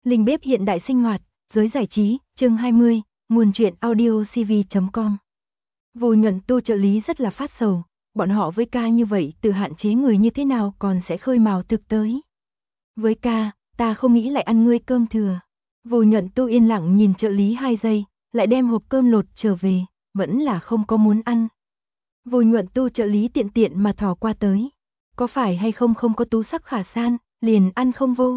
Linh bếp hiện đại sinh hoạt, giới giải trí, chương 20, nguồn truyện audio cv.com. Vô Nhuận Tu trợ lý rất là phát sầu, bọn họ với ca như vậy tự hạn chế người như thế nào còn sẽ khơi mào thực tới. Với ca, ta không nghĩ lại ăn ngươi cơm thừa. Vô Nhuận Tu yên lặng nhìn trợ lý 2 giây, lại đem hộp cơm lột trở về, vẫn là không có muốn ăn. Vô Nhuận Tu trợ lý tiện tiện mà thò qua tới. Có phải hay không có tú sắc khả san, liền ăn không vô.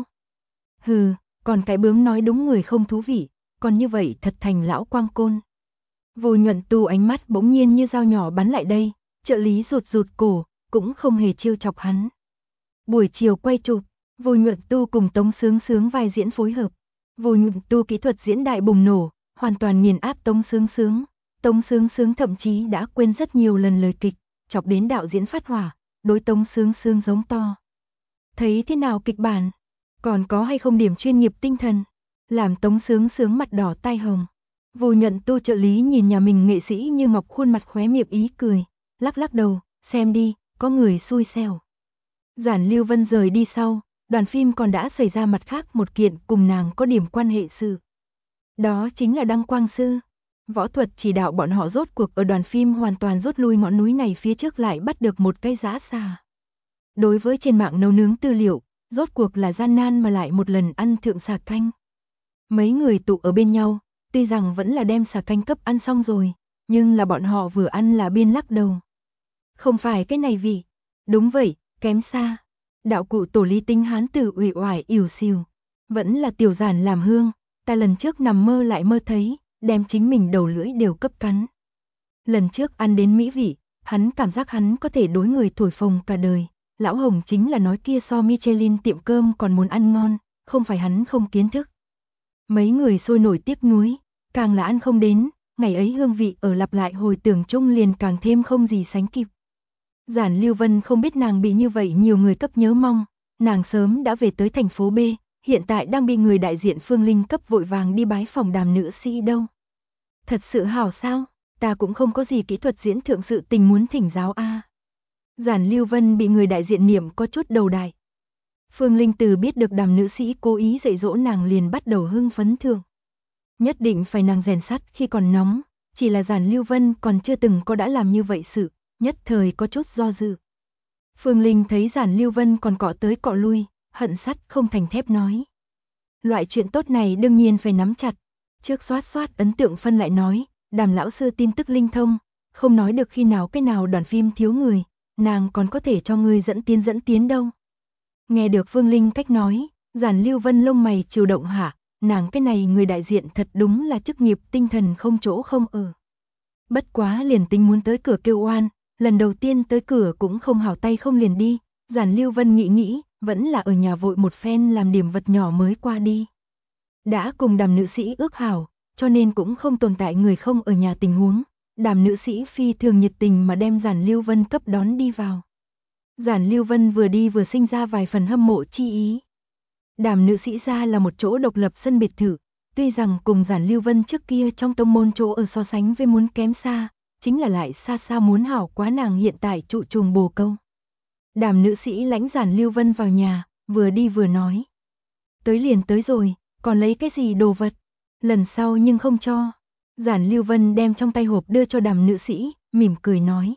Hừ, còn cái bướm nói đúng người không thú vị, còn như vậy thật thành lão quang côn. Vô Nhuận Tu ánh mắt bỗng nhiên như dao nhỏ bắn lại đây, trợ lý rụt cổ, cũng không hề trêu chọc hắn. Buổi chiều quay chụp, Vô Nhuận Tu cùng Tống Sướng Sướng vai diễn phối hợp. Vô Nhuận Tu kỹ thuật diễn đại bùng nổ, hoàn toàn nghiền áp Tống Sướng Sướng. Tống Sướng Sướng thậm chí đã quên rất nhiều lần lời kịch, chọc đến đạo diễn phát hỏa, đối Tống Sướng Sướng giống to. Thấy thế nào kịch bản? Còn có hay không điểm chuyên nghiệp tinh thần? Làm Tống Sướng Sướng mặt đỏ tai hồng. Vô Nhuận Tu trợ lý nhìn nhà mình nghệ sĩ như ngọc khuôn mặt khóe miệng ý cười, lắc đầu, xem đi, có người xui xẻo. Giản Lưu Vân rời đi sau, đoàn phim còn đã xảy ra mặt khác một kiện cùng nàng có điểm quan hệ sự. Đó chính là Đăng Quang Sư. Võ thuật chỉ đạo bọn họ rốt cuộc ở đoàn phim hoàn toàn rút lui ngọn núi này phía trước lại bắt được một cái giã xà. Đối với trên mạng nấu nướng tư liệu, rốt cuộc là gian nan mà lại một lần ăn thượng xà canh. Mấy người tụ ở bên nhau, tuy rằng vẫn là đem xà canh cấp ăn xong rồi, nhưng là bọn họ vừa ăn là biên lắc đầu. Không phải cái này vị. Đúng vậy, kém xa. Đạo cụ tổ lý tinh hán tử uể oải ỉu xìu. Vẫn là tiểu giản làm hương, ta lần trước nằm mơ lại mơ thấy, đem chính mình đầu lưỡi đều cấp cắn. Lần trước ăn đến mỹ vị, hắn cảm giác hắn có thể đối người thổi phồng cả đời. Lão Hồng chính là nói kia so Michelin tiệm cơm còn muốn ăn ngon, không phải hắn không kiến thức. Mấy người sôi nổi tiếc nuối, càng là ăn không đến, ngày ấy hương vị ở lặp lại hồi tưởng chung liền càng thêm không gì sánh kịp. Giản Lưu Vân không biết nàng bị như vậy nhiều người cấp nhớ mong, nàng sớm đã về tới thành phố B, hiện tại đang bị người đại diện Phương Linh cấp vội vàng đi bái phòng Đàm nữ sĩ đâu. Thật sự hảo sao, ta cũng không có gì kỹ thuật diễn thượng sự tình muốn thỉnh giáo a. Giản Lưu Vân bị người đại diện niệm có chút đầu đại. Phương Linh từ biết được Đàm nữ sĩ cố ý dạy dỗ nàng liền bắt đầu hưng phấn thường. Nhất định phải nàng rèn sắt khi còn nóng, chỉ là Giản Lưu Vân còn chưa từng có đã làm như vậy sự, nhất thời có chút do dự. Phương Linh thấy Giản Lưu Vân còn cọ tới cọ lui, hận sắt không thành thép nói. Loại chuyện tốt này đương nhiên phải nắm chặt. Trước xoát ấn tượng phân lại nói, Đàm lão sư tin tức linh thông, không nói được khi nào cái nào đoàn phim thiếu người, nàng còn có thể cho ngươi dẫn tiến đâu. Nghe được Phương Linh cách nói, Giản Lưu Vân lông mày chịu động hả, nàng cái này người đại diện thật đúng là chức nghiệp tinh thần không chỗ không ở. Bất quá liền tính muốn tới cửa kêu oan, lần đầu tiên tới cửa cũng không hảo tay không liền đi, Giản Lưu Vân nghĩ, vẫn là ở nhà vội một phen làm điểm vật nhỏ mới qua đi. Đã cùng Đàm nữ sĩ ước hảo, cho nên cũng không tồn tại người không ở nhà tình huống, Đàm nữ sĩ phi thường nhiệt tình mà đem Giản Lưu Vân cấp đón đi vào. Giản Lưu Vân vừa đi vừa sinh ra vài phần hâm mộ chi ý. Đàm nữ sĩ ra là một chỗ độc lập sân biệt thự, tuy rằng cùng Giản Lưu Vân trước kia trong tông môn chỗ ở so sánh với muốn kém xa, chính là lại xa muốn hảo quá nàng hiện tại trụ chuồng bồ câu. Đàm nữ sĩ lãnh Giản Lưu Vân vào nhà, vừa đi vừa nói. Tới liền tới rồi, còn lấy cái gì đồ vật, lần sau nhưng không cho. Giản Lưu Vân đem trong tay hộp đưa cho Đàm nữ sĩ, mỉm cười nói.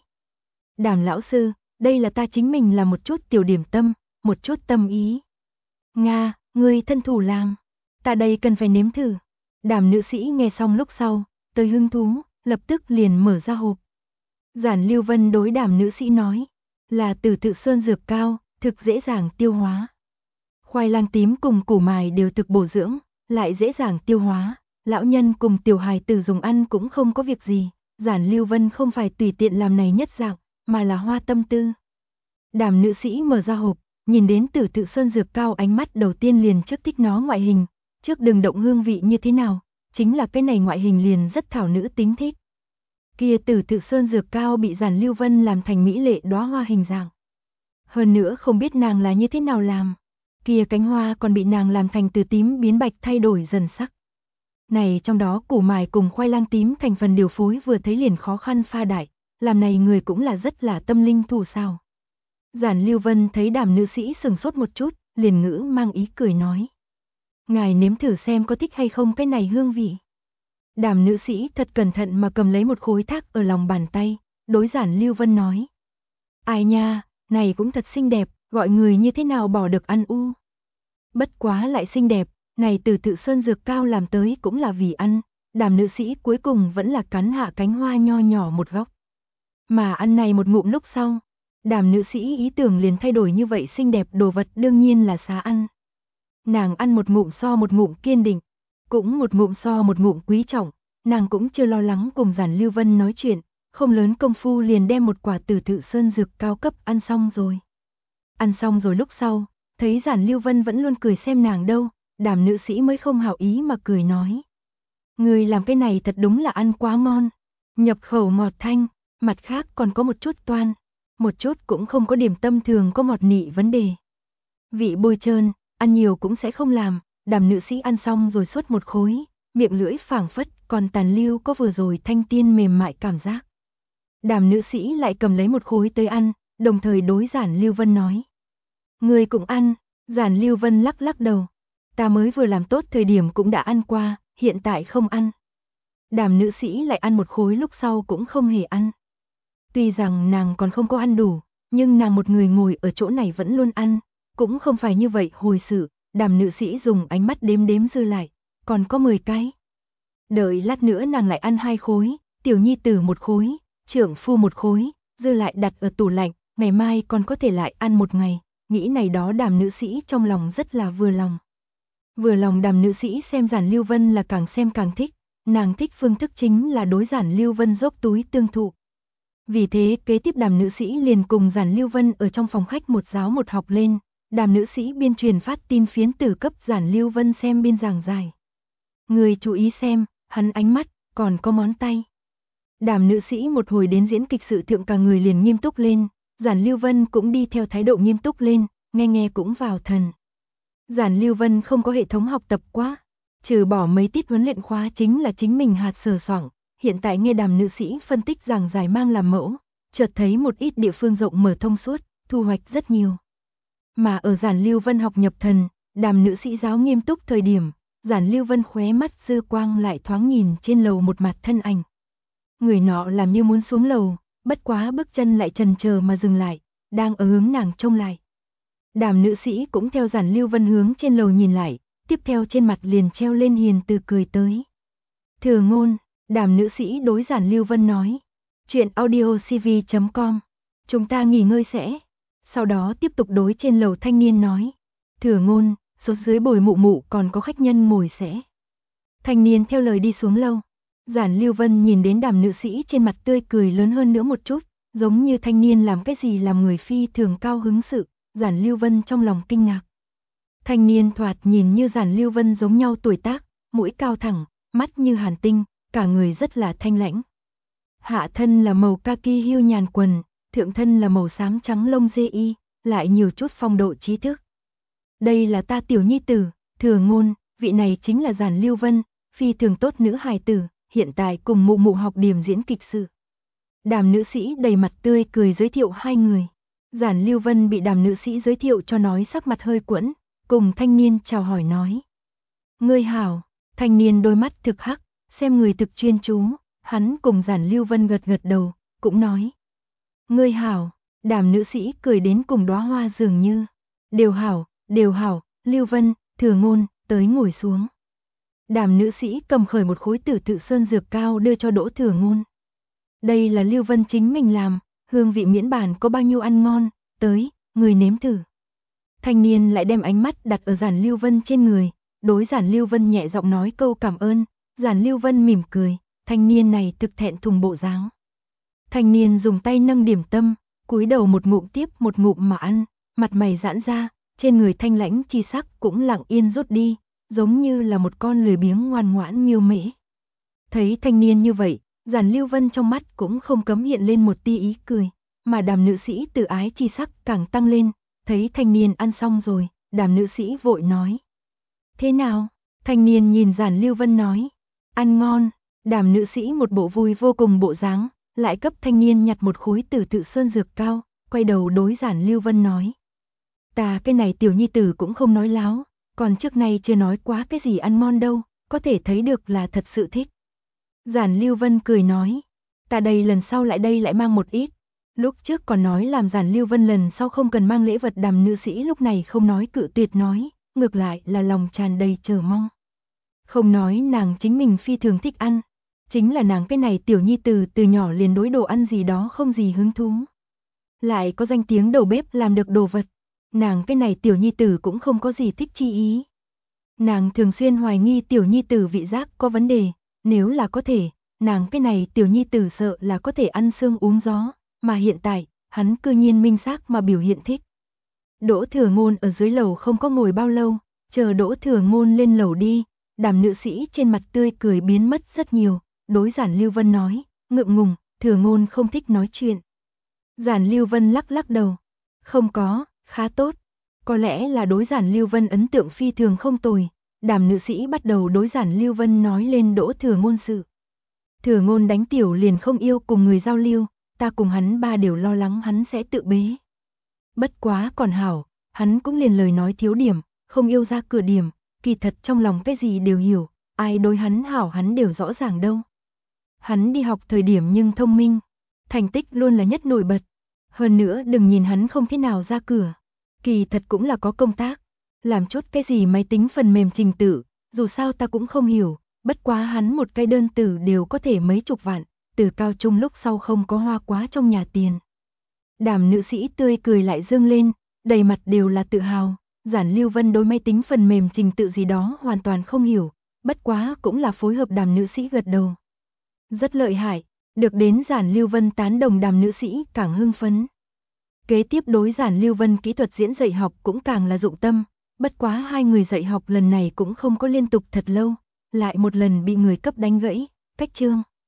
Đàm lão sư, đây là ta chính mình làm một chút tiểu điểm tâm, một chút tâm ý. Nga, ngươi thân thủ làm, ta đây cần phải nếm thử. Đàm nữ sĩ nghe xong lúc sau, tới hứng thú, lập tức liền mở ra hộp. Giản Lưu Vân đối Đàm nữ sĩ nói, là từ Tự Sơn dược cao, thực dễ dàng tiêu hóa. Khoai lang tím cùng củ mài đều thực bổ dưỡng, lại dễ dàng tiêu hóa, lão nhân cùng tiểu hài tử dùng ăn cũng không có việc gì. Giản Lưu Vân không phải tùy tiện làm này nhất dạng, mà là hoa tâm tư. Đàm nữ sĩ mở ra hộp, nhìn đến Tử Tự Sơn dược cao ánh mắt đầu tiên liền trước thích nó ngoại hình, trước đừng động hương vị như thế nào, chính là cái này ngoại hình liền rất thảo nữ tính thích. Kia Tử Tự Sơn dược cao bị Giản Lưu Vân làm thành mỹ lệ đóa hoa hình dạng. Hơn nữa không biết nàng là như thế nào làm, kia cánh hoa còn bị nàng làm thành từ tím biến bạch thay đổi dần sắc. Này trong đó củ mài cùng khoai lang tím thành phần điều phối vừa thấy liền khó khăn pha đại, làm này người cũng là rất là tâm linh thủ sao. Giản Lưu Vân thấy Đàm nữ sĩ sừng sốt một chút, liền ngữ mang ý cười nói. Ngài nếm thử xem có thích hay không cái này hương vị. Đàm nữ sĩ thật cẩn thận mà cầm lấy một khối thác ở lòng bàn tay, đối Giản Lưu Vân nói. Ai nha, này cũng thật xinh đẹp, gọi người như thế nào bỏ được ăn u. Bất quá lại xinh đẹp, này từ tự sơn dược cao làm tới cũng là vì ăn. Đàm nữ sĩ cuối cùng vẫn là cắn hạ cánh hoa nho nhỏ một góc. Mà ăn này một ngụm lúc sau, đàm nữ sĩ ý tưởng liền thay đổi, như vậy xinh đẹp đồ vật đương nhiên là xá ăn. Nàng ăn một ngụm so một ngụm kiên định, cũng một ngụm so một ngụm quý trọng, nàng cũng chưa lo lắng cùng Giản Lưu Vân nói chuyện, không lớn công phu liền đem một quả từ tự sơn dược cao cấp ăn xong rồi. Ăn xong rồi lúc sau, thấy Giản Lưu Vân vẫn luôn cười xem nàng đâu, đàm nữ sĩ mới không hảo ý mà cười nói. Người làm cái này thật đúng là ăn quá ngon, nhập khẩu ngọt thanh, mặt khác còn có một chút toan, một chút cũng không có điểm tâm thường có ngọt nị vấn đề. Vị bôi trơn, ăn nhiều cũng sẽ không làm, đàm nữ sĩ ăn xong rồi suốt một khối, miệng lưỡi phảng phất còn tàn lưu có vừa rồi thanh tiên mềm mại cảm giác. Đàm nữ sĩ lại cầm lấy một khối tới ăn, đồng thời đối Giản Lưu Vân nói. Người cũng ăn, Giản Lưu Vân lắc lắc đầu. Ta mới vừa làm tốt thời điểm cũng đã ăn qua, hiện tại không ăn. Đàm nữ sĩ lại ăn một khối lúc sau cũng không hề ăn. Tuy rằng nàng còn không có ăn đủ, nhưng nàng một người ngồi ở chỗ này vẫn luôn ăn, cũng không phải như vậy hồi sự. Đàm nữ sĩ dùng ánh mắt đếm đếm dư lại, còn có 10 cái. Đợi lát nữa nàng lại ăn 2 khối, tiểu nhi tử một khối, trưởng phu một khối, dư lại đặt ở tủ lạnh, ngày mai còn có thể lại ăn một ngày. Nghĩ này đó đàm nữ sĩ trong lòng rất là vừa lòng. Vừa lòng đàm nữ sĩ xem Giản Lưu Vân là càng xem càng thích, nàng thích phương thức chính là đối Giản Lưu Vân dốc túi tương thụ. Vì thế kế tiếp đàm nữ sĩ liền cùng Giản Lưu Vân ở trong phòng khách một giáo một học lên, đàm nữ sĩ biên truyền phát tin phiến tử cấp Giản Lưu Vân xem biên giảng giải. Người chú ý xem, hắn ánh mắt, còn có ngón tay. Đàm nữ sĩ một hồi đến diễn kịch sự thượng cả người liền nghiêm túc lên, Giản Lưu Vân cũng đi theo thái độ nghiêm túc lên, nghe nghe cũng vào thần. Giản Lưu Vân không có hệ thống học tập quá, trừ bỏ mấy tiết huấn luyện khóa chính là chính mình hạt sờ soạng, hiện tại nghe đàm nữ sĩ phân tích giảng giải mang làm mẫu, chợt thấy một ít địa phương rộng mở thông suốt, thu hoạch rất nhiều. Mà ở Giản Lưu Vân học nhập thần, đàm nữ sĩ giáo nghiêm túc thời điểm, Giản Lưu Vân khóe mắt dư quang lại thoáng nhìn trên lầu một mặt thân ảnh. Người nọ làm như muốn xuống lầu, bất quá bước chân lại chần chờ mà dừng lại, đang ở hướng nàng trông lại. Đàm nữ sĩ cũng theo Giản Lưu Vân hướng trên lầu nhìn lại, tiếp theo trên mặt liền treo lên hiền từ cười tới. Thừa ngôn, đàm nữ sĩ đối Giản Lưu Vân nói. Chuyện audiocv.com, chúng ta nghỉ ngơi sẽ. Sau đó tiếp tục đối trên lầu thanh niên nói. Thừa ngôn, số dưới bồi mụ mụ còn có khách nhân ngồi sẽ. Thanh niên theo lời đi xuống lâu. Giản Lưu Vân nhìn đến đàm nữ sĩ trên mặt tươi cười lớn hơn nữa một chút, giống như thanh niên làm cái gì làm người phi thường cao hứng sự. Giản Lưu Vân trong lòng kinh ngạc. Thanh niên thoạt nhìn như Giản Lưu Vân giống nhau tuổi tác, mũi cao thẳng, mắt như hàn tinh, cả người rất là thanh lãnh. Hạ thân là màu kaki hưu nhàn quần, thượng thân là màu xám trắng lông dê y, lại nhiều chút phong độ trí thức. Đây là ta tiểu nhi tử, Thừa ngôn, vị này chính là Giản Lưu Vân, phi thường tốt nữ hài tử, hiện tại cùng mụ mụ học điểm diễn kịch sự. Đàm nữ sĩ đầy mặt tươi cười giới thiệu hai người. Giản Lưu Vân bị đàm nữ sĩ giới thiệu cho nói sắc mặt hơi quẫn, cùng thanh niên chào hỏi nói. Ngươi hảo, thanh niên đôi mắt thực hắc, xem người thực chuyên chú, hắn cùng Giản Lưu Vân gật gật đầu, cũng nói. Ngươi hảo, đàm nữ sĩ cười đến cùng đóa hoa dường như. Đều hảo, Lưu Vân, Thừa ngôn, tới ngồi xuống. Đàm nữ sĩ cầm khởi một khối tử tự sơn dược cao đưa cho Đỗ Thừa ngôn. Đây là Lưu Vân chính mình làm. Hương vị miễn bản có bao nhiêu ăn ngon, tới, người nếm thử. Thanh niên lại đem ánh mắt đặt ở Giản Lưu Vân trên người, đối Giản Lưu Vân nhẹ giọng nói câu cảm ơn, Giản Lưu Vân mỉm cười, thanh niên này thực thẹn thùng bộ dáng. Thanh niên dùng tay nâng điểm tâm, cúi đầu một ngụm tiếp một ngụm mà ăn, mặt mày giãn ra, trên người thanh lãnh chi sắc cũng lặng yên rút đi, giống như là một con lười biếng ngoan ngoãn miêu mễ. Thấy thanh niên như vậy, Giản Lưu Vân trong mắt cũng không cấm hiện lên một tia ý cười, mà đàm nữ sĩ tự ái chi sắc càng tăng lên, thấy thanh niên ăn xong rồi, đàm nữ sĩ vội nói. Thế nào? Thanh niên nhìn Giản Lưu Vân nói. Ăn ngon, đàm nữ sĩ một bộ vui vô cùng bộ dáng, lại cấp thanh niên nhặt một khối tử tự sơn dược cao, quay đầu đối Giản Lưu Vân nói. Ta cái này tiểu nhi tử cũng không nói láo, còn trước nay chưa nói quá cái gì ăn ngon đâu, có thể thấy được là thật sự thích. Giản Lưu Vân cười nói, ta đây lần sau lại đây lại mang một ít. Lúc trước còn nói làm Giản Lưu Vân lần sau không cần mang lễ vật, Đàm nữ sĩ lúc này không nói cự tuyệt nói, ngược lại là lòng tràn đầy chờ mong. Không nói nàng chính mình phi thường thích ăn, chính là nàng cái này tiểu nhi từ nhỏ liền đối đồ ăn gì đó không gì hứng thú. Lại có danh tiếng đầu bếp làm được đồ vật, nàng cái này tiểu nhi tử cũng không có gì thích chi ý. Nàng thường xuyên hoài nghi tiểu nhi tử vị giác có vấn đề, nếu là có thể, nàng cái này tiểu nhi tử sợ là có thể ăn xương uống gió, mà hiện tại, hắn cư nhiên minh xác mà biểu hiện thích. Đỗ Thừa Ngôn ở dưới lầu không có ngồi bao lâu, chờ Đỗ Thừa Ngôn lên lầu đi, Đàm nữ sĩ trên mặt tươi cười biến mất rất nhiều, đối Giản Lưu Vân nói, ngượng ngùng, Thừa Ngôn không thích nói chuyện. Giản Lưu Vân lắc lắc đầu, không có, khá tốt, có lẽ là đối Giản Lưu Vân ấn tượng phi thường không tồi. Đàm nữ sĩ bắt đầu đối Giản Lưu Vân nói lên Đỗ Thừa Ngôn sự. Thừa Ngôn đánh tiểu liền không yêu cùng người giao lưu, ta cùng hắn ba đều lo lắng hắn sẽ tự bế. Bất quá còn hảo, hắn cũng liền lời nói thiếu điểm, không yêu ra cửa điểm, kỳ thật trong lòng cái gì đều hiểu, ai đối hắn hảo hắn đều rõ ràng đâu. Hắn đi học thời điểm nhưng thông minh, thành tích luôn là nhất nổi bật. Hơn nữa đừng nhìn hắn không thế nào ra cửa, kỳ thật cũng là có công tác. Làm chốt cái gì máy tính phần mềm trình tự, dù sao ta cũng không hiểu, bất quá hắn một cái đơn từ đều có thể mấy chục vạn, từ cao trung lúc sau không có hoa quá trong nhà tiền. Đàm nữ sĩ tươi cười lại dương lên, đầy mặt đều là tự hào, Giản Lưu Vân đối máy tính phần mềm trình tự gì đó hoàn toàn không hiểu, bất quá cũng là phối hợp Đàm nữ sĩ gật đầu. Rất lợi hại, được đến Giản Lưu Vân tán đồng, Đàm nữ sĩ càng hưng phấn. Kế tiếp đối Giản Lưu Vân kỹ thuật diễn dạy học cũng càng là dụng tâm. Bất quá hai người dạy học lần này cũng không có liên tục thật lâu, lại một lần bị người cấp đánh gãy, cách chương.